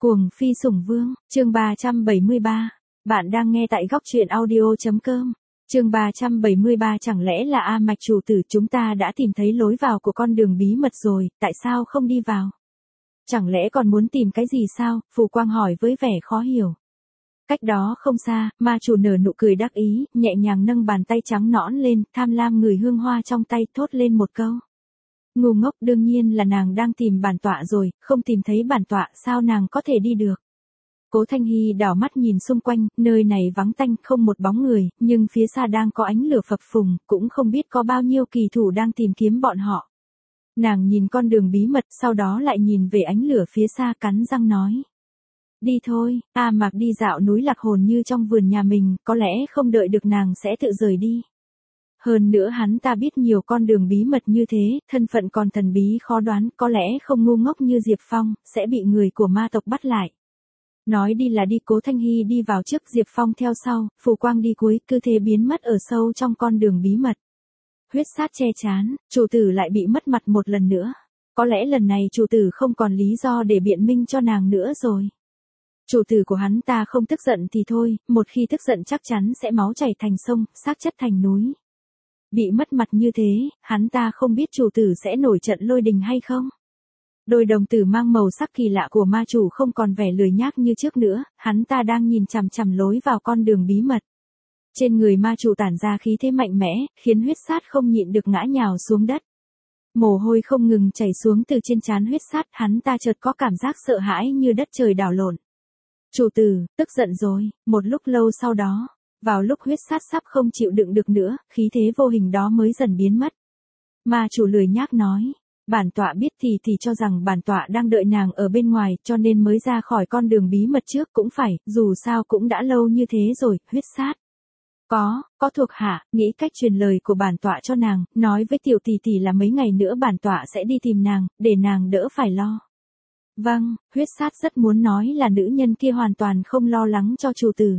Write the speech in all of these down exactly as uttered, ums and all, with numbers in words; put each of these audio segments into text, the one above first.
Cuồng phi sủng vương, chương ba trăm bảy mươi ba. Bạn đang nghe tại góc truyện audio.com. Chương ba trăm bảy mươi ba chẳng lẽ là A Mạch chủ tử, chúng ta đã tìm thấy lối vào của con đường bí mật rồi, tại sao không đi vào? Chẳng lẽ còn muốn tìm cái gì sao? Phù Quang hỏi với vẻ khó hiểu. Cách đó không xa, ma chủ nở nụ cười đắc ý, nhẹ nhàng nâng bàn tay trắng nõn lên, tham lam ngửi hương hoa trong tay, thốt lên một câu. Ngu ngốc, đương nhiên là nàng đang tìm bản tọa rồi, không tìm thấy bản tọa sao nàng có thể đi được. Cố Thanh Hy đảo mắt nhìn xung quanh, nơi này vắng tanh không một bóng người, nhưng phía xa đang có ánh lửa phập phùng, cũng không biết có bao nhiêu kỳ thủ đang tìm kiếm bọn họ. Nàng nhìn con đường bí mật, sau đó lại nhìn về ánh lửa phía xa, cắn răng nói. Đi thôi, A Mạc đi dạo núi Lạc Hồn như trong vườn nhà mình, có lẽ không đợi được nàng sẽ tự rời đi. Hơn nữa hắn ta biết nhiều con đường bí mật như thế, thân phận còn thần bí khó đoán, có lẽ không ngu ngốc như Diệp Phong, sẽ bị người của ma tộc bắt lại. Nói đi là đi, Cố Thanh Hy đi vào trước, Diệp Phong theo sau, Phù Quang đi cuối, cứ thế biến mất ở sâu trong con đường bí mật. Huyết sát che chán, chủ tử lại bị mất mặt một lần nữa. Có lẽ lần này chủ tử không còn lý do để biện minh cho nàng nữa rồi. Chủ tử của hắn ta không tức giận thì thôi, một khi tức giận chắc chắn sẽ máu chảy thành sông, xác chất thành núi. Bị mất mặt như thế, hắn ta không biết chủ tử sẽ nổi trận lôi đình hay không. Đôi đồng tử mang màu sắc kỳ lạ của ma chủ không còn vẻ lười nhác như trước nữa, hắn ta đang nhìn chằm chằm lối vào con đường bí mật. Trên người ma chủ tản ra khí thế mạnh mẽ, khiến huyết sát không nhịn được ngã nhào xuống đất. Mồ hôi không ngừng chảy xuống từ trên trán huyết sát, hắn ta chợt có cảm giác sợ hãi như đất trời đảo lộn. Chủ tử, tức giận rồi, một lúc lâu sau đó. Vào lúc huyết sát sắp không chịu đựng được nữa, khí thế vô hình đó mới dần biến mất. Ma chủ lười nhác nói, bản tọa biết thì thì cho rằng bản tọa đang đợi nàng ở bên ngoài, cho nên mới ra khỏi con đường bí mật trước, cũng phải, dù sao cũng đã lâu như thế rồi, huyết sát. Có, có thuộc hạ, nghĩ cách truyền lời của bản tọa cho nàng, nói với tiểu tỷ tỷ là mấy ngày nữa bản tọa sẽ đi tìm nàng, để nàng đỡ phải lo. Vâng, huyết sát rất muốn nói là nữ nhân kia hoàn toàn không lo lắng cho chủ tử.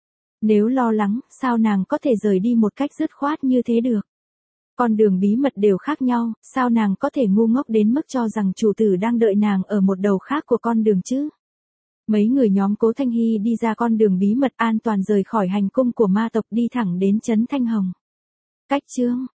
Nếu lo lắng, sao nàng có thể rời đi một cách dứt khoát như thế được? Con đường bí mật đều khác nhau, sao nàng có thể ngu ngốc đến mức cho rằng chủ tử đang đợi nàng ở một đầu khác của con đường chứ? Mấy người nhóm Cố Thanh Hy đi ra con đường bí mật an toàn rời khỏi hành cung của ma tộc đi thẳng đến trấn Thanh Hồng. Cách chương,